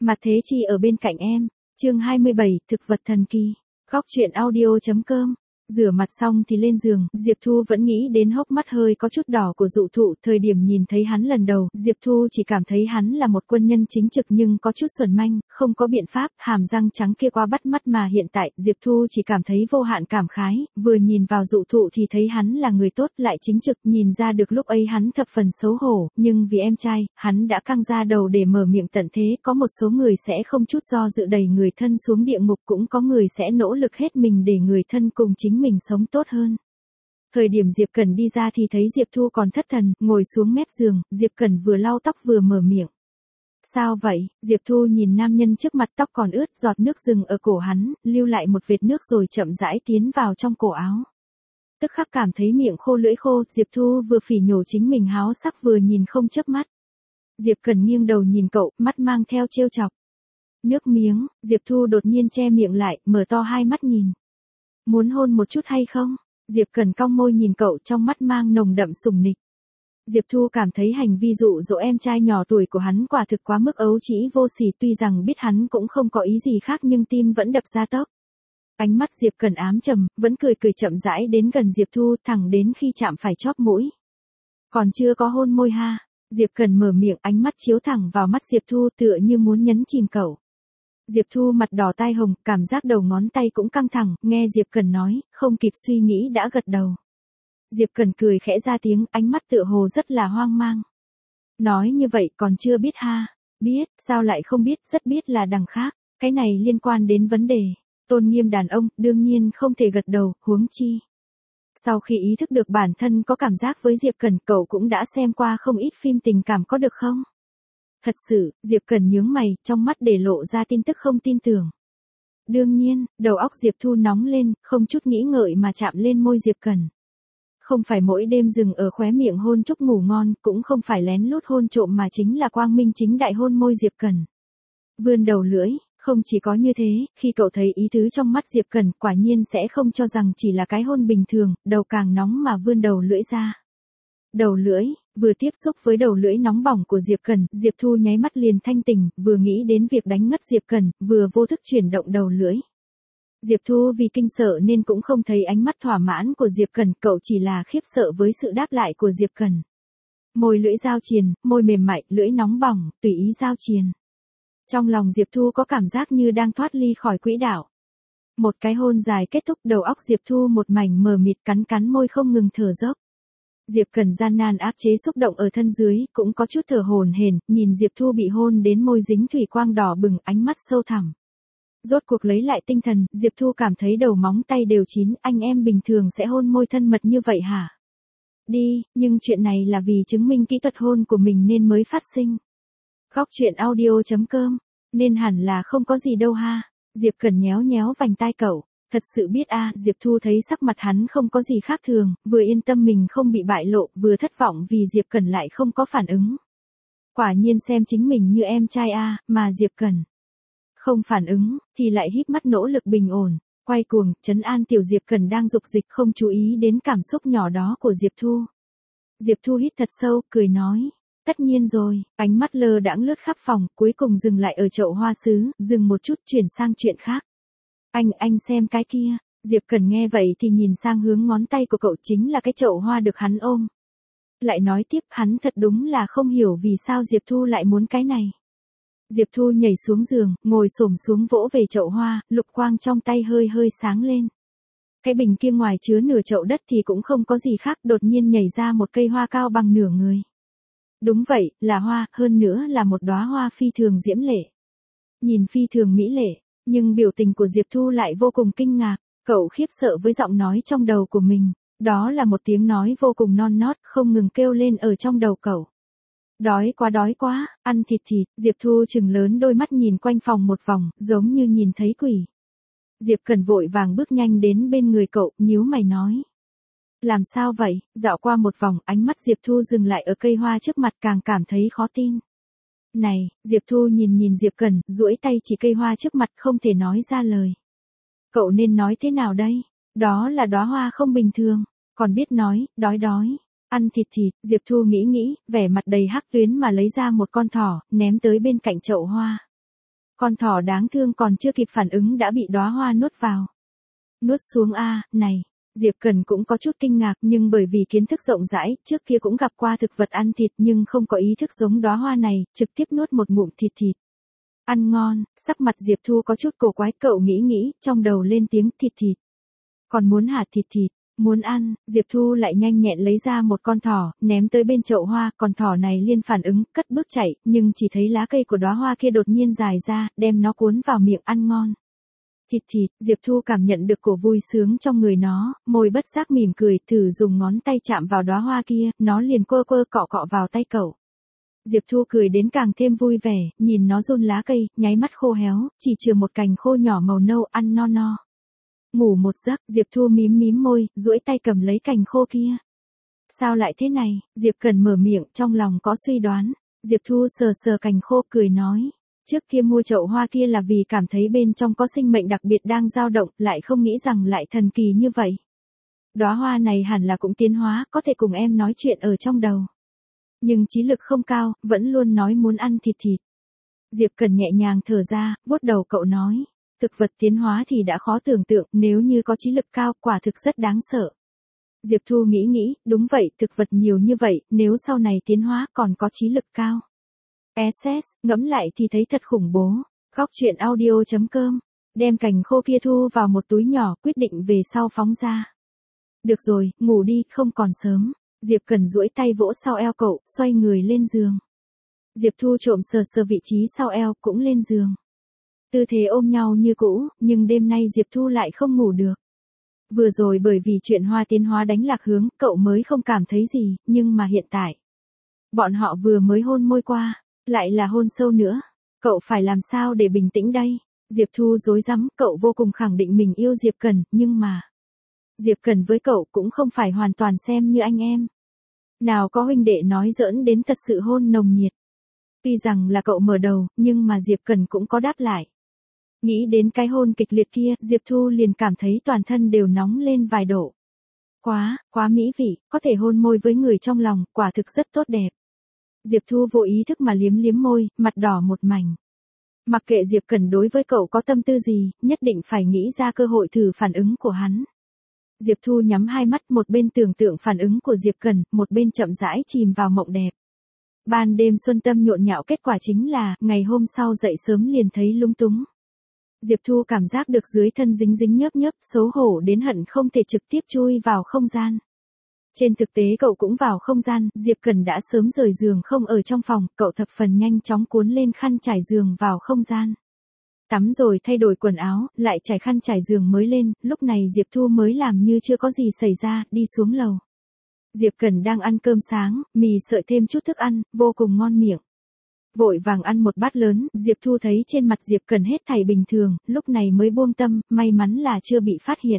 Mặt Thế Chi ở bên cạnh em. Chương 27, thực vật thần kỳ. Góc truyện audio.com. Rửa mặt xong thì lên giường, Diệp Thu vẫn nghĩ đến hốc mắt hơi có chút đỏ của Dụ Thụ. Thời điểm nhìn thấy hắn lần đầu, Diệp Thu chỉ cảm thấy hắn là một quân nhân chính trực nhưng có chút xuẩn manh, không có biện pháp, hàm răng trắng kia quá bắt mắt mà hiện tại, Diệp Thu chỉ cảm thấy vô hạn cảm khái, vừa nhìn vào Dụ Thụ thì thấy hắn là người tốt lại chính trực, nhìn ra được lúc ấy hắn thập phần xấu hổ, nhưng vì em trai, hắn đã căng ra đầu để mở miệng tận thế, có một số người sẽ không chút do dự đẩy người thân xuống địa ngục, cũng có người sẽ nỗ lực hết mình để người thân cùng chính mình sống tốt hơn. Thời điểm Diệp Cẩn đi ra thì thấy Diệp Thu còn thất thần, ngồi xuống mép giường, Diệp Cẩn vừa lau tóc vừa mở miệng. Sao vậy? Diệp Thu nhìn nam nhân trước mặt, tóc còn ướt, giọt nước dừng ở cổ hắn, lưu lại một vệt nước rồi chậm rãi tiến vào trong cổ áo. Tức khắc cảm thấy miệng khô lưỡi khô, Diệp Thu vừa phỉ nhổ chính mình háo sắc vừa nhìn không chớp mắt. Diệp Cẩn nghiêng đầu nhìn cậu, mắt mang theo trêu chọc. Nước miếng, Diệp Thu đột nhiên che miệng lại, mở to hai mắt nhìn. Muốn hôn một chút hay không? Diệp Cẩn cong môi nhìn cậu, trong mắt mang nồng đậm sủng nịch. Diệp Thu cảm thấy hành vi dụ dỗ em trai nhỏ tuổi của hắn quả thực quá mức ấu trĩ vô sỉ, tuy rằng biết hắn cũng không có ý gì khác nhưng tim vẫn đập ra tốc. Ánh mắt Diệp Cẩn ám trầm, vẫn cười cười chậm rãi đến gần Diệp Thu, thẳng đến khi chạm phải chóp mũi. Còn chưa có hôn môi ha. Diệp Cẩn mở miệng, ánh mắt chiếu thẳng vào mắt Diệp Thu tựa như muốn nhấn chìm cậu. Diệp Thu mặt đỏ tai hồng, cảm giác đầu ngón tay cũng căng thẳng, nghe Diệp Cẩn nói, không kịp suy nghĩ đã gật đầu. Diệp Cẩn cười khẽ ra tiếng, ánh mắt tựa hồ rất là hoang mang. Nói như vậy còn chưa biết ha? Biết, sao lại không biết, rất biết là đằng khác, cái này liên quan đến vấn đề tôn nghiêm đàn ông, đương nhiên không thể gật đầu, huống chi. Sau khi ý thức được bản thân có cảm giác với Diệp Cẩn, cậu cũng đã xem qua không ít phim tình cảm có được không? Thật sự, Diệp Cẩn nhướng mày, trong mắt để lộ ra tin tức không tin tưởng. Đương nhiên, đầu óc Diệp Thu nóng lên, không chút nghĩ ngợi mà chạm lên môi Diệp Cẩn. Không phải mỗi đêm dừng ở khóe miệng hôn chúc ngủ ngon, cũng không phải lén lút hôn trộm mà chính là quang minh chính đại hôn môi Diệp Cẩn. Vươn đầu lưỡi, không chỉ có như thế, khi cậu thấy ý tứ trong mắt Diệp Cẩn, quả nhiên sẽ không cho rằng chỉ là cái hôn bình thường, đầu càng nóng mà vươn đầu lưỡi ra. Đầu lưỡi, vừa tiếp xúc với đầu lưỡi nóng bỏng của Diệp Cẩn, Diệp Thu nháy mắt liền thanh tỉnh, vừa nghĩ đến việc đánh ngất Diệp Cẩn, vừa vô thức chuyển động đầu lưỡi. Diệp Thu vì kinh sợ nên cũng không thấy ánh mắt thỏa mãn của Diệp Cẩn, cậu chỉ là khiếp sợ với sự đáp lại của Diệp Cẩn. Môi lưỡi giao triền, môi mềm mại, lưỡi nóng bỏng, tùy ý giao triền. Trong lòng Diệp Thu có cảm giác như đang thoát ly khỏi quỹ đạo. Một cái hôn dài kết thúc, đầu óc Diệp Thu một mảnh mờ mịt, cắn cắn môi không ngừng thở dốc. Diệp Cẩn gian nan áp chế xúc động ở thân dưới, cũng có chút thở hổn hển, nhìn Diệp Thu bị hôn đến môi dính thủy quang đỏ bừng, ánh mắt sâu thẳm. Rốt cuộc lấy lại tinh thần, Diệp Thu cảm thấy đầu móng tay đều chín, anh em bình thường sẽ hôn môi thân mật như vậy hả? Đi, nhưng chuyện này là vì chứng minh kỹ thuật hôn của mình nên mới phát sinh. Góc truyện audio.com, nên hẳn là không có gì đâu ha. Diệp Cẩn nhéo nhéo vành tai cậu. Thật sự biết Diệp Thu thấy sắc mặt hắn không có gì khác thường, vừa yên tâm mình không bị bại lộ, vừa thất vọng vì Diệp Cẩn lại không có phản ứng. Quả nhiên xem chính mình như em trai mà Diệp Cẩn không phản ứng, thì lại híp mắt nỗ lực bình ổn, quay cuồng, trấn an tiểu Diệp Cẩn đang dục dịch không chú ý đến cảm xúc nhỏ đó của Diệp Thu. Diệp Thu hít thật sâu, cười nói. Tất nhiên rồi, ánh mắt lơ đãng lướt khắp phòng, cuối cùng dừng lại ở chậu hoa sứ, dừng một chút chuyển sang chuyện khác. Anh xem cái kia. Diệp Cẩn nghe vậy thì nhìn sang hướng ngón tay của cậu, chính là cái chậu hoa được hắn ôm. Lại nói tiếp, hắn thật đúng là không hiểu vì sao Diệp Thu lại muốn cái này. Diệp Thu nhảy xuống giường, ngồi xổm xuống vỗ về chậu hoa, lục quang trong tay hơi hơi sáng lên. Cái bình kia ngoài chứa nửa chậu đất thì cũng không có gì khác, đột nhiên nhảy ra một cây hoa cao bằng nửa người. Đúng vậy, là hoa, hơn nữa là một đóa hoa phi thường diễm lệ. Nhìn phi thường mỹ lệ, nhưng biểu tình của Diệp Thu lại vô cùng kinh ngạc, cậu khiếp sợ với giọng nói trong đầu của mình, đó là một tiếng nói vô cùng non nót, không ngừng kêu lên ở trong đầu cậu. Đói quá, ăn thịt, Diệp Thu trừng lớn đôi mắt nhìn quanh phòng một vòng, giống như nhìn thấy quỷ. Diệp Cẩn vội vàng bước nhanh đến bên người cậu, nhíu mày nói. Làm sao vậy? Dạo qua một vòng, ánh mắt Diệp Thu dừng lại ở cây hoa trước mặt, càng cảm thấy khó tin. Này, Diệp Thu nhìn Diệp Cẩn, duỗi tay chỉ cây hoa trước mặt, không thể nói ra lời. Cậu nên nói thế nào đây? Đó là đóa hoa không bình thường, còn biết nói, đói, ăn thịt, Diệp Thu nghĩ, vẻ mặt đầy hắc tuyến mà lấy ra một con thỏ, ném tới bên cạnh chậu hoa. Con thỏ đáng thương còn chưa kịp phản ứng đã bị đóa hoa nuốt vào. Nuốt xuống a, này. Diệp Cần cũng có chút kinh ngạc nhưng bởi vì kiến thức rộng rãi, trước kia cũng gặp qua thực vật ăn thịt nhưng không có ý thức giống đóa hoa này, trực tiếp nuốt một ngụm thịt. Ăn ngon, sắc mặt Diệp Thu có chút cổ quái, cậu nghĩ, trong đầu lên tiếng thịt. Còn muốn hả thịt, muốn ăn, Diệp Thu lại nhanh nhẹn lấy ra một con thỏ, ném tới bên chậu hoa, con thỏ này liên phản ứng, cất bước chạy, nhưng chỉ thấy lá cây của đóa hoa kia đột nhiên dài ra, đem nó cuốn vào miệng ăn ngon. Thịt, Diệp Thu cảm nhận được cổ vui sướng trong người nó, môi bất giác mỉm cười, thử dùng ngón tay chạm vào đóa hoa kia, nó liền quơ cọ vào tay cậu. Diệp Thu cười đến càng thêm vui vẻ, nhìn nó run lá cây, nháy mắt khô héo, chỉ chừa một cành khô nhỏ màu nâu ăn no. Ngủ một giấc, Diệp Thu mím môi, duỗi tay cầm lấy cành khô kia. Sao lại thế này? Diệp Cần mở miệng, trong lòng có suy đoán. Diệp Thu sờ cành khô cười nói. Trước kia mua chậu hoa kia là vì cảm thấy bên trong có sinh mệnh đặc biệt đang dao động, lại không nghĩ rằng lại thần kỳ như vậy. Đóa hoa này hẳn là cũng tiến hóa, có thể cùng em nói chuyện ở trong đầu. Nhưng trí lực không cao, vẫn luôn nói muốn ăn thịt. Diệp Cần nhẹ nhàng thở ra, vuốt đầu cậu nói. Thực vật tiến hóa thì đã khó tưởng tượng, nếu như có trí lực cao, quả thực rất đáng sợ. Diệp Thu nghĩ, đúng vậy, thực vật nhiều như vậy, nếu sau này tiến hóa còn có trí lực cao. SS, ngẫm lại thì thấy thật khủng bố. Góc truyện audio.com, đem cành khô kia thu vào một túi nhỏ, quyết định về sau phóng ra. Được rồi, ngủ đi, không còn sớm. Diệp Cần duỗi tay vỗ sau eo cậu, xoay người lên giường. Diệp Thu trộm sờ vị trí sau eo, cũng lên giường. Tư thế ôm nhau như cũ, nhưng đêm nay Diệp Thu lại không ngủ được. Vừa rồi bởi vì chuyện hoa tiến hóa đánh lạc hướng, cậu mới không cảm thấy gì, nhưng mà hiện tại. Bọn họ vừa mới hôn môi qua, lại là hôn sâu nữa. Cậu phải làm sao để bình tĩnh đây? Diệp Thu rối rắm, cậu vô cùng khẳng định mình yêu Diệp Cần, nhưng mà. Diệp Cần với cậu cũng không phải hoàn toàn xem như anh em. Nào có huynh đệ nói giỡn đến thật sự hôn nồng nhiệt. Tuy rằng là cậu mở đầu, nhưng mà Diệp Cần cũng có đáp lại. Nghĩ đến cái hôn kịch liệt kia, Diệp Thu liền cảm thấy toàn thân đều nóng lên vài độ. Quá mỹ vị, có thể hôn môi với người trong lòng, quả thực rất tốt đẹp. Diệp Thu vô ý thức mà liếm môi, mặt đỏ một mảnh. Mặc kệ Diệp Cần đối với cậu có tâm tư gì, nhất định phải nghĩ ra cơ hội thử phản ứng của hắn. Diệp Thu nhắm hai mắt, một bên tưởng tượng phản ứng của Diệp Cần, một bên chậm rãi chìm vào mộng đẹp. Ban đêm xuân tâm nhộn nhạo, kết quả chính là, ngày hôm sau dậy sớm liền thấy lung túng. Diệp Thu cảm giác được dưới thân dính nhớp, xấu hổ đến hận không thể trực tiếp chui vào không gian. Trên thực tế cậu cũng vào không gian, Diệp Cần đã sớm rời giường không ở trong phòng, cậu thập phần nhanh chóng cuốn lên khăn trải giường vào không gian. Tắm rồi thay đổi quần áo, lại trải khăn trải giường mới lên, lúc này Diệp Thu mới làm như chưa có gì xảy ra, đi xuống lầu. Diệp Cần đang ăn cơm sáng, mì sợi thêm chút thức ăn, vô cùng ngon miệng. Vội vàng ăn một bát lớn, Diệp Thu thấy trên mặt Diệp Cần hết thảy bình thường, lúc này mới buông tâm, may mắn là chưa bị phát hiện.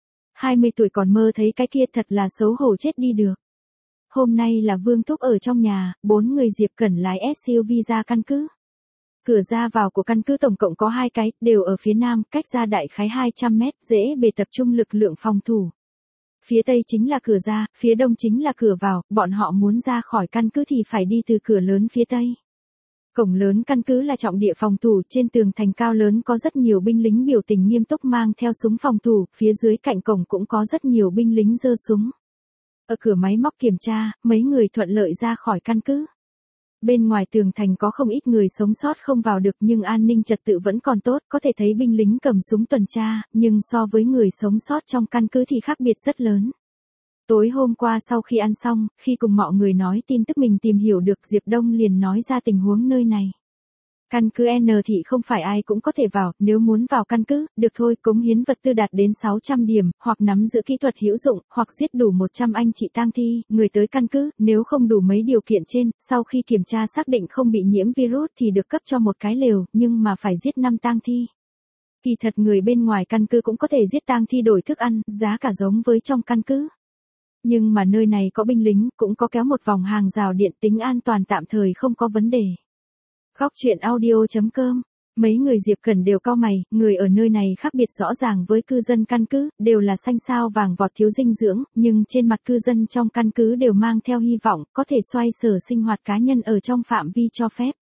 20 tuổi còn mơ thấy cái kia thật là xấu hổ chết đi được. Hôm nay là Vương Thúc ở trong nhà, 4 người Diệp Cần lái SUV ra căn cứ. Cửa ra vào của căn cứ tổng cộng có 2 cái, đều ở phía nam, cách ra đại khái 200 mét, dễ bề tập trung lực lượng phòng thủ. Phía tây chính là cửa ra, phía đông chính là cửa vào, bọn họ muốn ra khỏi căn cứ thì phải đi từ cửa lớn phía tây. Cổng lớn căn cứ là trọng địa phòng thủ, trên tường thành cao lớn có rất nhiều binh lính biểu tình nghiêm túc mang theo súng phòng thủ, phía dưới cạnh cổng cũng có rất nhiều binh lính giơ súng. Ở cửa máy móc kiểm tra, mấy người thuận lợi ra khỏi căn cứ. Bên ngoài tường thành có không ít người sống sót không vào được nhưng an ninh trật tự vẫn còn tốt, có thể thấy binh lính cầm súng tuần tra, nhưng so với người sống sót trong căn cứ thì khác biệt rất lớn. Tối hôm qua sau khi ăn xong, khi cùng mọi người nói tin tức mình tìm hiểu được, Diệp Đông liền nói ra tình huống nơi này. Căn cứ N thị không phải ai cũng có thể vào, nếu muốn vào căn cứ, được thôi, cống hiến vật tư đạt đến 600 điểm, hoặc nắm giữ kỹ thuật hữu dụng, hoặc giết đủ 100 anh chị tang thi, người tới căn cứ, nếu không đủ mấy điều kiện trên, sau khi kiểm tra xác định không bị nhiễm virus thì được cấp cho một cái lều, nhưng mà phải giết 5 tang thi. Kỳ thật người bên ngoài căn cứ cũng có thể giết tang thi đổi thức ăn, giá cả giống với trong căn cứ. Nhưng mà nơi này có binh lính, cũng có kéo một vòng hàng rào điện, tính an toàn tạm thời không có vấn đề. Góc truyện audio.com, mấy người Diệp Cần đều cau mày, người ở nơi này khác biệt rõ ràng với cư dân căn cứ, đều là xanh xao vàng vọt thiếu dinh dưỡng, nhưng trên mặt cư dân trong căn cứ đều mang theo hy vọng, có thể xoay sở sinh hoạt cá nhân ở trong phạm vi cho phép.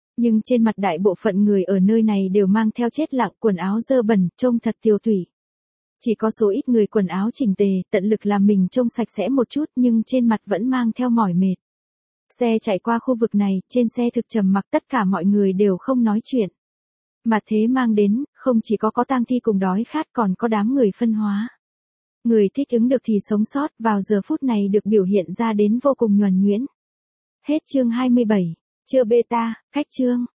Nhưng trên mặt đại bộ phận người ở nơi này đều mang theo chết lặng, quần áo dơ bẩn, trông thật tiều tụy. Chỉ có số ít người quần áo chỉnh tề, tận lực làm mình trông sạch sẽ một chút nhưng trên mặt vẫn mang theo mỏi mệt. Xe chạy qua khu vực này, trên xe thực trầm mặc, tất cả mọi người đều không nói chuyện. Mà thế mang đến, không chỉ có tang thi cùng đói khát còn có đám người phân hóa. Người thích ứng được thì sống sót vào giờ phút này được biểu hiện ra đến vô cùng nhuần nhuyễn. Hết chương 27. Chưa beta, cách chương.